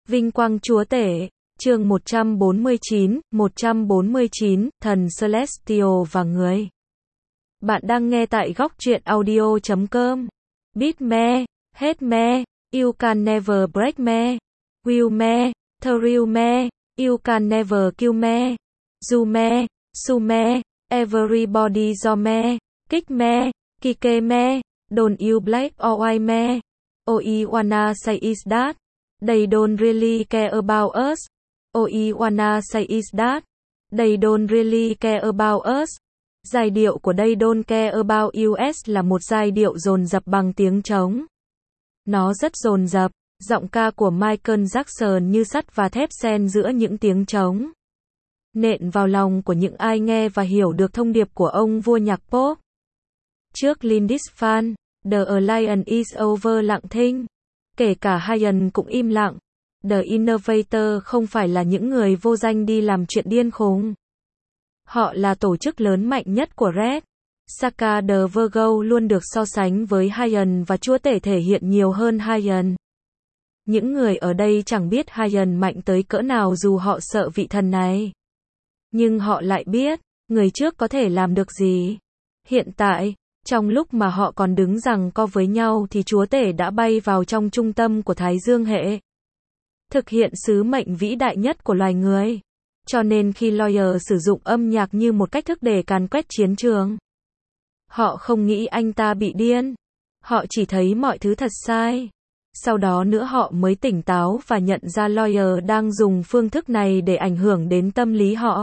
Vinh quang Chúa Tể, chương 149, thần Celestial và người. Bạn đang nghe tại góc truyện audio.com. Beat me, hate me, you can never break me. Will me, thrill me, you can never kill me. Do me, sue me, everybody do me. Kick me, kick me, don't you black or white me. All I wanna say is that they don't really care about us. All I wanna say is that they don't really care about us. Giai điệu của They Don't Care About Us là một giai điệu dồn dập bằng tiếng trống. Nó rất dồn dập, giọng ca của Michael Jackson như sắt và thép xen giữa những tiếng trống. Nện vào lòng của những ai nghe và hiểu được thông điệp của ông vua nhạc pop. Trước Lindisfarne, The Alliance is over lặng thinh. Kể cả Hayan cũng im lặng. The Innovator không phải là những người vô danh đi làm chuyện điên khùng. Họ là tổ chức lớn mạnh nhất của Red. Saka the Virgo luôn được so sánh với Hayan và Chúa Tể thể hiện nhiều hơn Hayan. Những người ở đây chẳng biết Hayan mạnh tới cỡ nào dù họ sợ vị thần này. Nhưng họ lại biết, người trước có thể làm được gì. Hiện tại, trong lúc mà họ còn đứng giằng co với nhau thì Chúa Tể đã bay vào trong trung tâm của Thái Dương hệ. Thực hiện sứ mệnh vĩ đại nhất của loài người. Cho nên khi Lawyer sử dụng âm nhạc như một cách thức để càn quét chiến trường, họ không nghĩ anh ta bị điên. Họ chỉ thấy mọi thứ thật sai. Sau đó nữa họ mới tỉnh táo và nhận ra Lawyer đang dùng phương thức này để ảnh hưởng đến tâm lý họ.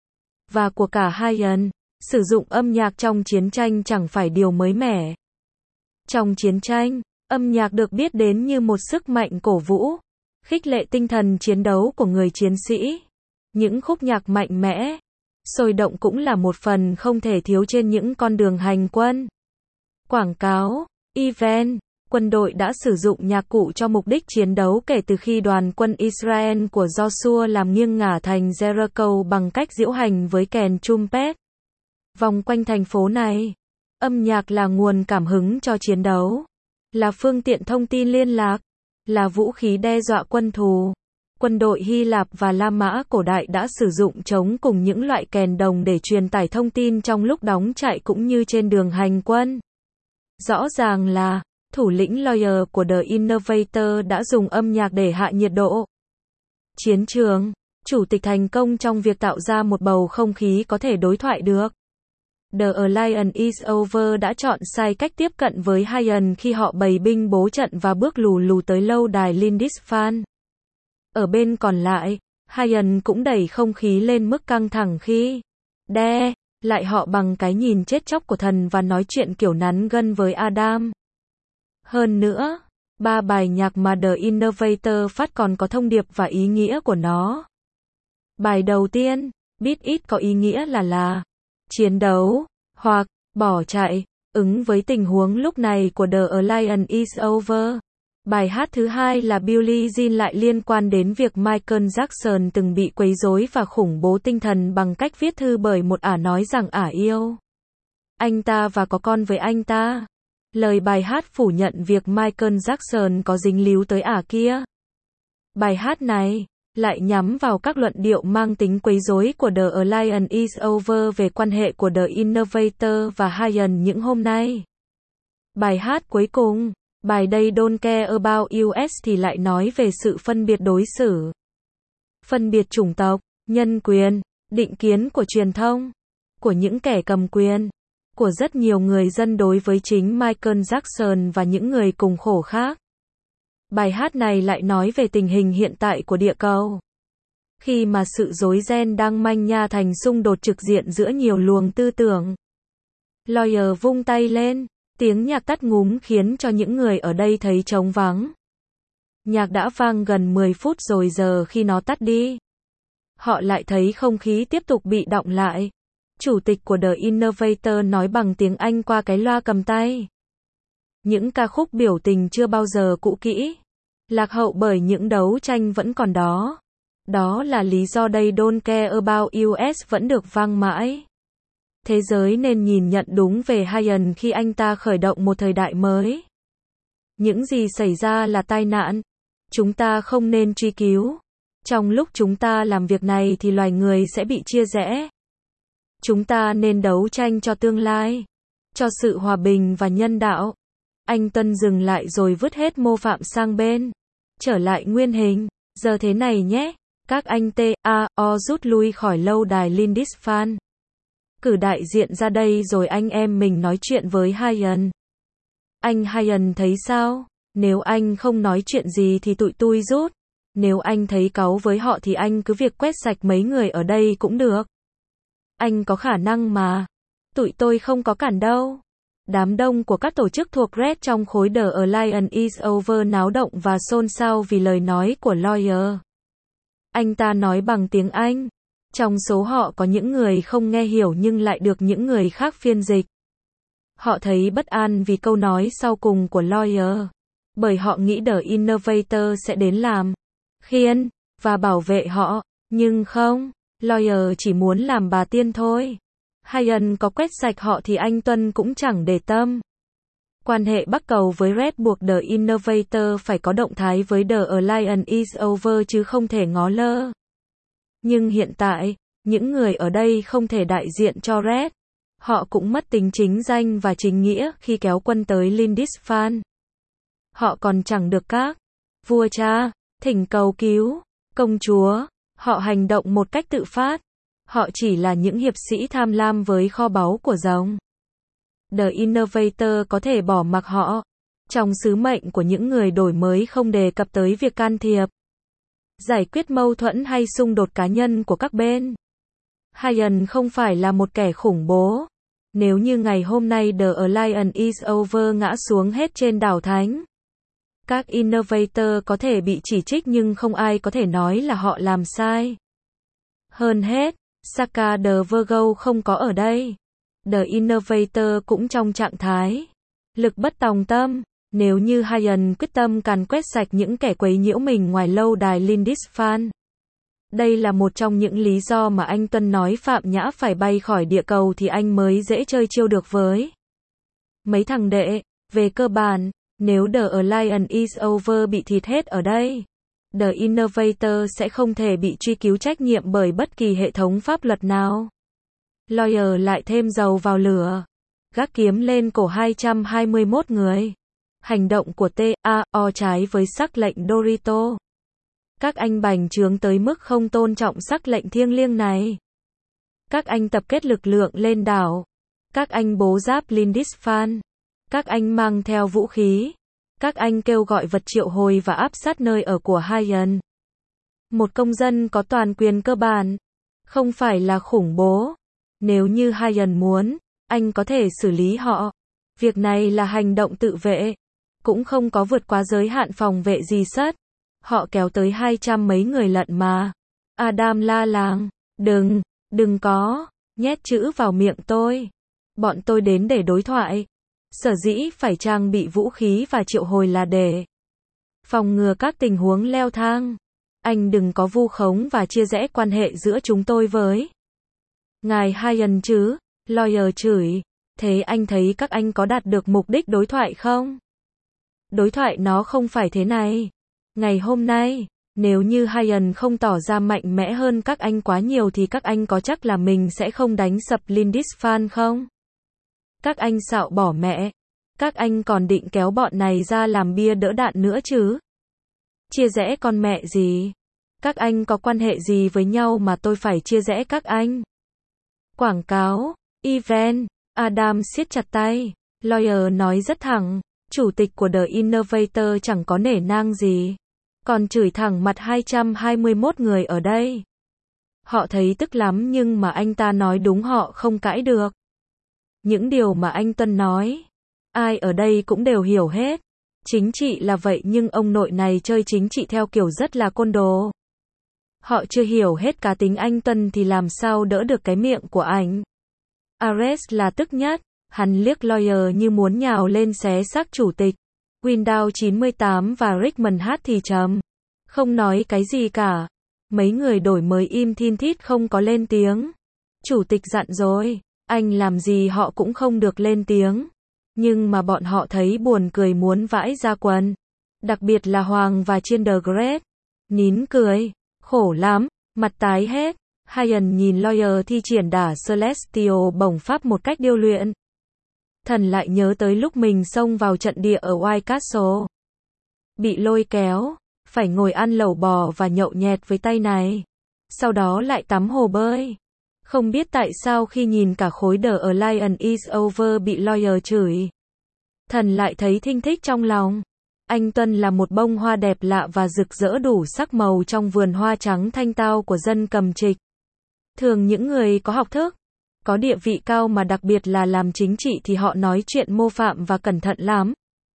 Và của cả Hayan, sử dụng âm nhạc trong chiến tranh chẳng phải điều mới mẻ. Trong chiến tranh, âm nhạc được biết đến như một sức mạnh cổ vũ, khích lệ tinh thần chiến đấu của người chiến sĩ. Những khúc nhạc mạnh mẽ, sôi động cũng là một phần không thể thiếu trên những con đường hành quân. Quảng cáo, event, quân đội đã sử dụng nhạc cụ cho mục đích chiến đấu kể từ khi đoàn quân Israel của Joshua làm nghiêng ngả thành Jericho bằng cách diễu hành với kèn trumpet. Vòng quanh thành phố này, âm nhạc là nguồn cảm hứng cho chiến đấu, là phương tiện thông tin liên lạc, là vũ khí đe dọa quân thù. Quân đội Hy Lạp và La Mã cổ đại đã sử dụng trống cùng những loại kèn đồng để truyền tải thông tin trong lúc đóng trại cũng như trên đường hành quân. Rõ ràng là, thủ lĩnh Lawyer của The Innovator đã dùng âm nhạc để hạ nhiệt độ. Chiến trường, chủ tịch thành công trong việc tạo ra một bầu không khí có thể đối thoại được. The Alliance is over đã chọn sai cách tiếp cận với Hayan khi họ bày binh bố trận và bước lù lù tới lâu đài Lindisfarne. Ở bên còn lại, Hayan cũng đẩy không khí lên mức căng thẳng khi đe lại họ bằng cái nhìn chết chóc của thần và nói chuyện kiểu nắn gân với Adam. Hơn nữa, 3 bài nhạc mà The Innovator phát còn có thông điệp và ý nghĩa của nó. Bài đầu tiên, Beat It có ý nghĩa là chiến đấu, hoặc bỏ chạy, ứng với tình huống lúc này của The Alliance is over. Bài hát thứ hai là Billie Jean lại liên quan đến việc Michael Jackson từng bị quấy rối và khủng bố tinh thần bằng cách viết thư bởi một ả nói rằng ả yêu anh ta và có con với anh ta. Lời bài hát phủ nhận việc Michael Jackson có dính líu tới ả kia. Bài hát này lại nhắm vào các luận điệu mang tính quấy rối của The Alliance is over về quan hệ của The Innovator và Hayan những hôm nay. Bài hát cuối cùng, bài They Don't Care About Us thì lại nói về sự phân biệt đối xử, phân biệt chủng tộc, nhân quyền, định kiến của truyền thông, của những kẻ cầm quyền, của rất nhiều người dân đối với chính Michael Jackson và những người cùng khổ khác. Bài hát này lại nói về tình hình hiện tại của địa cầu. Khi mà sự rối ren đang manh nha thành xung đột trực diện giữa nhiều luồng tư tưởng. Lawyer vung tay lên, tiếng nhạc tắt ngúm khiến cho những người ở đây thấy trống vắng. Nhạc đã vang gần 10 phút rồi giờ khi nó tắt đi. Họ lại thấy không khí tiếp tục bị đọng lại. Chủ tịch của The Innovator nói bằng tiếng Anh qua cái loa cầm tay. Những ca khúc biểu tình chưa bao giờ cũ kỹ, lạc hậu bởi những đấu tranh vẫn còn đó. Đó là lý do They Don't Care About Us vẫn được vang mãi. Thế giới nên nhìn nhận đúng về Hayan khi anh ta khởi động một thời đại mới. Những gì xảy ra là tai nạn. Chúng ta không nên truy cứu. Trong lúc chúng ta làm việc này thì loài người sẽ bị chia rẽ. Chúng ta nên đấu tranh cho tương lai, cho sự hòa bình và nhân đạo. Anh Tuân dừng lại rồi vứt hết mô phạm sang bên. Trở lại nguyên hình. Giờ thế này nhé. Các anh T.A.O. rút lui khỏi lâu đài Lindisfarne. Cử đại diện ra đây rồi anh em mình nói chuyện với Ryan. Anh Ryan thấy sao? Nếu anh không nói chuyện gì thì tụi tôi rút. Nếu anh thấy cáu với họ thì anh cứ việc quét sạch mấy người ở đây cũng được. Anh có khả năng mà. Tụi tôi không có cản đâu. Đám đông của các tổ chức thuộc Red trong khối The Alliance is Over náo động và xôn xao vì lời nói của Lawyer. Anh ta nói bằng tiếng Anh. Trong số họ có những người không nghe hiểu nhưng lại được những người khác phiên dịch. Họ thấy bất an vì câu nói sau cùng của Lawyer. Bởi họ nghĩ The Innovator sẽ đến làm khiên và bảo vệ họ. Nhưng không, Lawyer chỉ muốn làm bà tiên thôi. Ryan có quét sạch họ thì anh Tuân cũng chẳng để tâm. Quan hệ Bắc Cầu với Red buộc The Innovator phải có động thái với The Alliance is Over chứ không thể ngó lơ. Nhưng hiện tại, những người ở đây không thể đại diện cho Red. Họ cũng mất tính chính danh và chính nghĩa khi kéo quân tới Lindisfarne. Họ còn chẳng được các vua cha thỉnh cầu cứu công chúa. Họ hành động một cách tự phát. Họ chỉ là những hiệp sĩ tham lam với kho báu của rồng. The Innovator có thể bỏ mặc họ. Trong sứ mệnh của những người đổi mới không đề cập tới việc can thiệp, giải quyết mâu thuẫn hay xung đột cá nhân của các bên. Ryan không phải là một kẻ khủng bố. Nếu như ngày hôm nay The Alliance is Over ngã xuống hết trên đảo Thánh, các Innovator có thể bị chỉ trích nhưng không ai có thể nói là họ làm sai. Hơn hết, Saka the Virgo không có ở đây. The Innovator cũng trong trạng thái lực bất tòng tâm. Nếu như Ryan quyết tâm càn quét sạch những kẻ quấy nhiễu mình ngoài lâu đài Lindisfarne. Đây là một trong những lý do mà anh Tuân nói Phạm Nhã phải bay khỏi địa cầu thì anh mới dễ chơi chiêu được với mấy thằng đệ. Về cơ bản, nếu The Alliance is Over bị thịt hết ở đây, The Innovator sẽ không thể bị truy cứu trách nhiệm bởi bất kỳ hệ thống pháp luật nào. Lawyer lại thêm dầu vào lửa. Gác kiếm lên cổ 221 người. Hành động của T.A.O. trái với sắc lệnh Dorito. Các anh bành trướng tới mức không tôn trọng sắc lệnh thiêng liêng này. Các anh tập kết lực lượng lên đảo. Các anh bố giáp Lindisfarne. Các anh mang theo vũ khí. Các anh kêu gọi vật triệu hồi và áp sát nơi ở của Ryan. Một công dân có toàn quyền cơ bản. Không phải là khủng bố. Nếu như Ryan muốn, anh có thể xử lý họ. Việc này là hành động tự vệ. Cũng không có vượt quá giới hạn phòng vệ gì sất. Họ kéo tới 200 mấy người lận mà. Adam la làng. Đừng có, nhét chữ vào miệng tôi. Bọn tôi đến để đối thoại. Sở dĩ phải trang bị vũ khí và triệu hồi là để phòng ngừa các tình huống leo thang. Anh đừng có vu khống và chia rẽ quan hệ giữa chúng tôi với ngài Ryan chứ. Lawyer chửi. Thế anh thấy các anh có đạt được mục đích đối thoại không? Đối thoại nó không phải thế này. Ngày hôm nay, nếu như Ryan không tỏ ra mạnh mẽ hơn các anh quá nhiều thì các anh có chắc là mình sẽ không đánh sập Lindisfarne không? Các anh xạo bỏ mẹ. Các anh còn định kéo bọn này ra làm bia đỡ đạn nữa chứ? Chia rẽ con mẹ gì? Các anh có quan hệ gì với nhau mà tôi phải chia rẽ các anh? Quảng cáo, event, Adam siết chặt tay. Lawyer nói rất thẳng. Chủ tịch của The Innovator chẳng có nể nang gì. Còn chửi thẳng mặt 221 người ở đây. Họ thấy tức lắm nhưng mà anh ta nói đúng họ không cãi được. Những điều mà anh Tuân nói, ai ở đây cũng đều hiểu hết. Chính trị là vậy nhưng ông nội này chơi chính trị theo kiểu rất là côn đồ. Họ chưa hiểu hết cá tính anh Tuân thì làm sao đỡ được cái miệng của ảnh. Ares là tức nhất. Hắn liếc Lawyer như muốn nhào lên xé xác chủ tịch. Windows 98 và Rickman hát thì trầm. Không nói cái gì cả. Mấy người đổi mới im thin thít không có lên tiếng. Chủ tịch dặn rồi. Anh làm gì họ cũng không được lên tiếng. Nhưng mà bọn họ thấy buồn cười muốn vãi ra quần. Đặc biệt là Hoàng và Chiên The Great. Nín cười. Khổ lắm. Mặt tái hết. Ryan nhìn Lawyer thi triển đả Celestial bổng pháp một cách điêu luyện. Thần lại nhớ tới lúc mình xông vào trận địa ở White Castle. Bị lôi kéo. Phải ngồi ăn lẩu bò và nhậu nhẹt với tay này. Sau đó lại tắm hồ bơi. Không biết tại sao khi nhìn cả khối The Alliance is over bị Lawyer chửi. Thần lại thấy thinh thích trong lòng. Anh Tuân là một bông hoa đẹp lạ và rực rỡ đủ sắc màu trong vườn hoa trắng thanh tao của dân Cầm Trịch. Thường những người có học thức, có địa vị cao mà đặc biệt là làm chính trị thì họ nói chuyện mô phạm và cẩn thận lắm.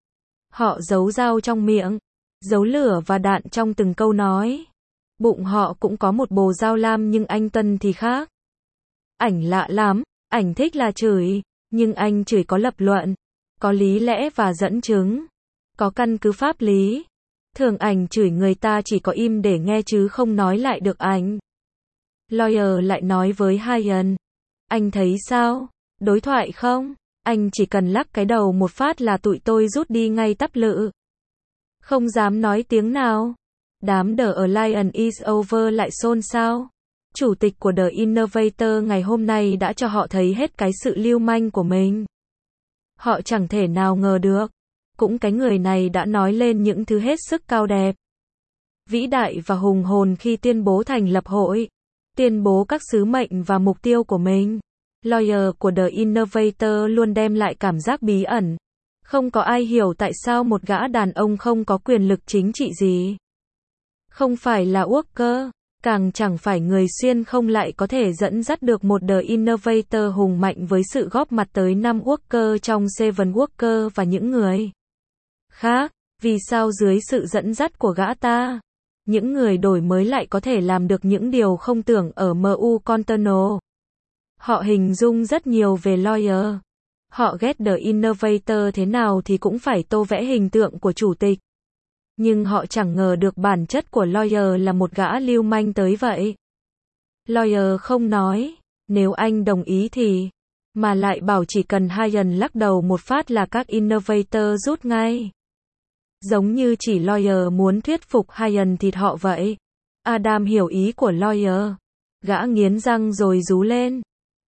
Họ giấu dao trong miệng, giấu lửa và đạn trong từng câu nói. Bụng họ cũng có một bồ dao lam nhưng anh Tuân thì khác. Ảnh lạ lắm, ảnh thích là chửi, nhưng anh chửi có lập luận, có lý lẽ và dẫn chứng, có căn cứ pháp lý. Thường ảnh chửi người ta chỉ có im để nghe chứ không nói lại được ảnh. Lawyer lại nói với Ryan. Anh thấy sao? Đối thoại không? Anh chỉ cần lắc cái đầu một phát là tụi tôi rút đi ngay tắp lự. Không dám nói tiếng nào. Đám The Alliance is over lại xôn xao. Chủ tịch của The Innovator ngày hôm nay đã cho họ thấy hết cái sự lưu manh của mình. Họ chẳng thể nào ngờ được. Cũng cái người này đã nói lên những thứ hết sức cao đẹp, vĩ đại và hùng hồn khi tuyên bố thành lập hội. Tuyên bố các sứ mệnh và mục tiêu của mình. Lawyer của The Innovator luôn đem lại cảm giác bí ẩn. Không có ai hiểu tại sao một gã đàn ông không có quyền lực chính trị gì. Không phải là Walker, càng chẳng phải người xuyên không lại có thể dẫn dắt được một The Innovator hùng mạnh với sự góp mặt tới 5 Walker trong Seven Walker và những người khác. Vì sao dưới sự dẫn dắt của gã ta, những người đổi mới lại có thể làm được những điều không tưởng ở MU Continental. Họ hình dung rất nhiều về Lawyer. Họ ghét The Innovator thế nào thì cũng phải tô vẽ hình tượng của chủ tịch. Nhưng họ chẳng ngờ được bản chất của Lawyer là một gã lưu manh tới vậy. Lawyer không nói, nếu anh đồng ý thì, mà lại bảo chỉ cần Ryan lắc đầu một phát là các Innovator rút ngay. Giống như chỉ Lawyer muốn thuyết phục Ryan thịt họ vậy. Adam hiểu ý của Lawyer. Gã nghiến răng rồi rú lên.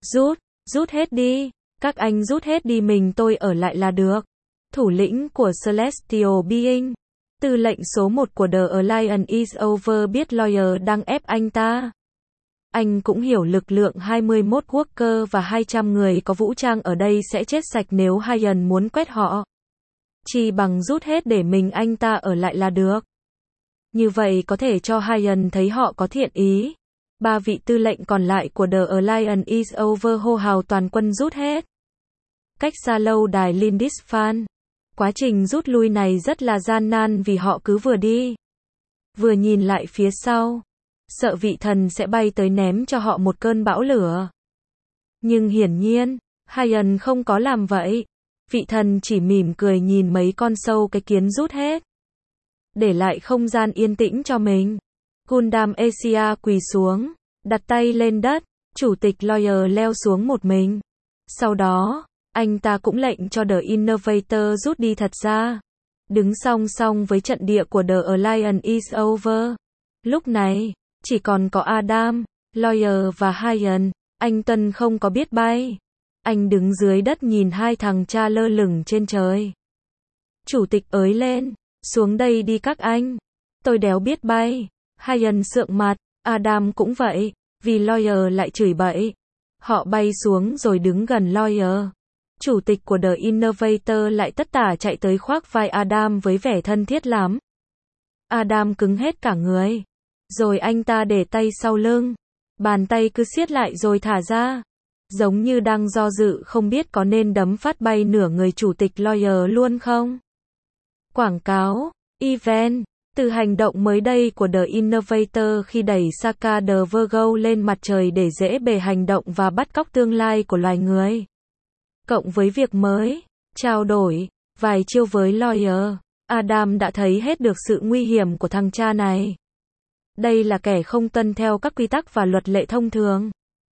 Rút hết đi. Các anh rút hết đi, mình tôi ở lại là được. Thủ lĩnh của Celestial Being, tư lệnh số 1 của The Alliance is over biết Lawyer đang ép anh ta. Anh cũng hiểu lực lượng 21 Walker và 200 người có vũ trang ở đây sẽ chết sạch nếu Ryan muốn quét họ. Chỉ bằng rút hết để mình anh ta ở lại là được. Như vậy có thể cho Ryan thấy họ có thiện ý. 3 vị tư lệnh còn lại của The Alliance is over hô hào toàn quân rút hết. Cách xa lâu đài Lindisfarne. Quá trình rút lui này rất là gian nan vì họ cứ vừa đi, vừa nhìn lại phía sau. Sợ vị thần sẽ bay tới ném cho họ một cơn bão lửa. Nhưng hiển nhiên, Ryan không có làm vậy. Vị thần chỉ mỉm cười nhìn mấy con sâu cái kiến rút hết. Để lại không gian yên tĩnh cho mình. Gundam Asia quỳ xuống, đặt tay lên đất. Chủ tịch Lawyer leo xuống một mình. Sau đó, anh ta cũng lệnh cho The Innovator rút đi thật ra. Đứng song song với trận địa của The Alliance is over. Lúc này, chỉ còn có Adam, Lawyer và Ryan. Anh Tuân không có biết bay. Anh đứng dưới đất nhìn hai thằng cha lơ lửng trên trời. Chủ tịch ới lên. Xuống đây đi các anh. Tôi đéo biết bay. Ryan sượng mặt. Adam cũng vậy. Vì Lawyer lại chửi bậy. Họ bay xuống rồi đứng gần Lawyer. Chủ tịch của The Innovator lại tất tả chạy tới khoác vai Adam với vẻ thân thiết lắm. Adam cứng hết cả người. Rồi anh ta để tay sau lưng. Bàn tay cứ siết lại rồi thả ra. Giống như đang do dự không biết có nên đấm phát bay nửa người chủ tịch Lawyer luôn không. Quảng cáo, event. Từ hành động mới đây của The Innovator khi đẩy Saka the Virgo lên mặt trời để dễ bề hành động và bắt cóc tương lai của loài người. Cộng với việc mới, trao đổi, vài chiêu với Lawyer, Adam đã thấy hết được sự nguy hiểm của thằng cha này. Đây là kẻ không tuân theo các quy tắc và luật lệ thông thường.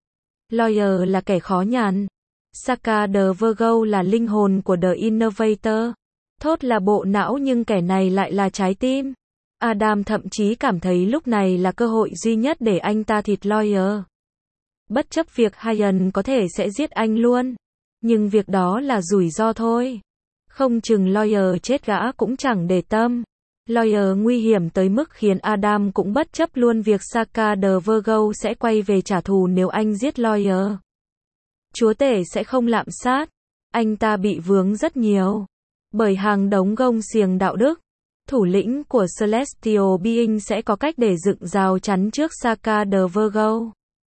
Lawyer là kẻ khó nhằn. Saka the Virgo là linh hồn của The Innovator. Thốt là bộ não nhưng kẻ này lại là trái tim. Adam thậm chí cảm thấy lúc này là cơ hội duy nhất để anh ta thịt Lawyer. Bất chấp việc Ryan có thể sẽ giết anh luôn. Nhưng việc đó là rủi ro thôi. Không chừng Lawyer chết gã cũng chẳng để tâm. Lawyer nguy hiểm tới mức khiến Adam cũng bất chấp luôn việc Saka the Virgo sẽ quay về trả thù nếu anh giết Lawyer. Chúa tể sẽ không lạm sát. Anh ta bị vướng rất nhiều. Bởi hàng đống gông xiềng đạo đức. Thủ lĩnh của Celestial Being sẽ có cách để dựng rào chắn trước Saka the Virgo.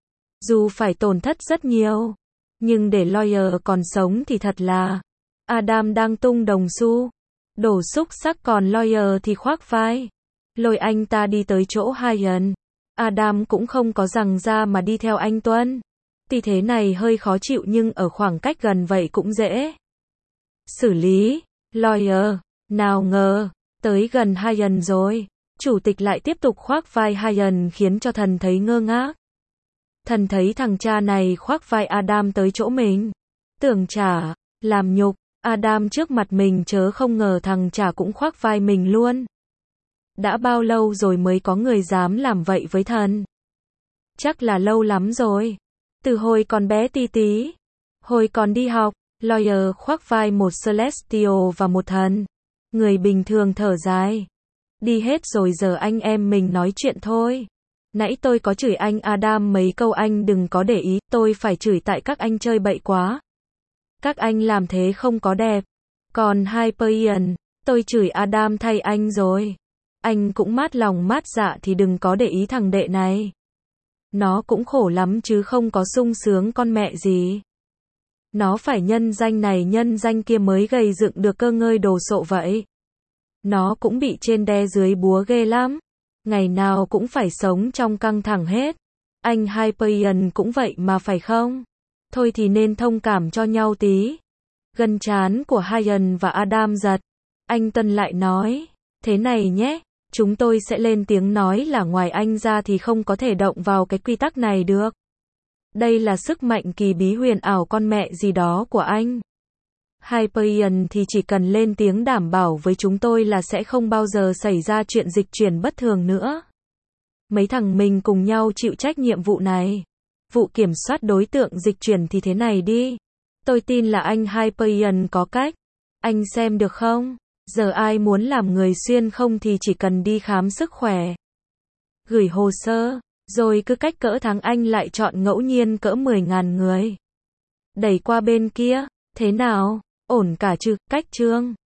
Dù phải tổn thất rất nhiều. Nhưng để Lawyer còn sống thì thật là... Adam đang tung đồng xu. Đổ xúc sắc còn Lawyer thì khoác vai. Lôi anh ta đi tới chỗ Ryan. Adam cũng không có giằng ra mà đi theo anh Tuân. Thì thế này hơi khó chịu nhưng ở khoảng cách gần vậy cũng dễ xử lý. Lawyer, nào ngờ, tới gần Ryan rồi. Chủ tịch lại tiếp tục khoác vai Ryan khiến cho thần thấy ngơ ngác. Thần thấy thằng cha này khoác vai Adam tới chỗ mình. Tưởng chả, làm nhục, Adam trước mặt mình chớ không ngờ thằng chả cũng khoác vai mình luôn. Đã bao lâu rồi mới có người dám làm vậy với thần? Chắc là lâu lắm rồi. Từ hồi còn bé tí tí. Hồi còn đi học, Lawyer khoác vai một Celestial và một thần. Người bình thường thở dài. Đi hết rồi giờ anh em mình nói chuyện thôi. Nãy tôi có chửi anh Adam mấy câu anh đừng có để ý, tôi phải chửi tại các anh chơi bậy quá. Các anh làm thế không có đẹp. Còn Hyperion, tôi chửi Adam thay anh rồi. Anh cũng mát lòng mát dạ thì đừng có để ý thằng đệ này. Nó cũng khổ lắm chứ không có sung sướng con mẹ gì. Nó phải nhân danh này nhân danh kia mới gầy dựng được cơ ngơi đồ sộ vậy. Nó cũng bị trên đe dưới búa ghê lắm. Ngày nào cũng phải sống trong căng thẳng hết. Anh Hyperion cũng vậy mà phải không? Thôi thì nên thông cảm cho nhau tí. Gân trán của Ryan và Adam giật. Anh Tân lại nói, thế này nhé, chúng tôi sẽ lên tiếng nói là ngoài anh ra thì không có thể động vào cái quy tắc này được. Đây là sức mạnh kỳ bí huyền ảo con mẹ gì đó của anh. Hyperion thì chỉ cần lên tiếng đảm bảo với chúng tôi là sẽ không bao giờ xảy ra chuyện dịch chuyển bất thường nữa. Mấy thằng mình cùng nhau chịu trách nhiệm vụ này. Vụ kiểm soát đối tượng dịch chuyển thì thế này đi. Tôi tin là anh Hyperion có cách. Anh xem được không? Giờ ai muốn làm người xuyên không thì chỉ cần đi khám sức khỏe. Gửi hồ sơ. Rồi cứ cách cỡ tháng anh lại chọn ngẫu nhiên cỡ 10.000 người. Đẩy qua bên kia. Thế nào? Ổn cả chứ? Cách chương.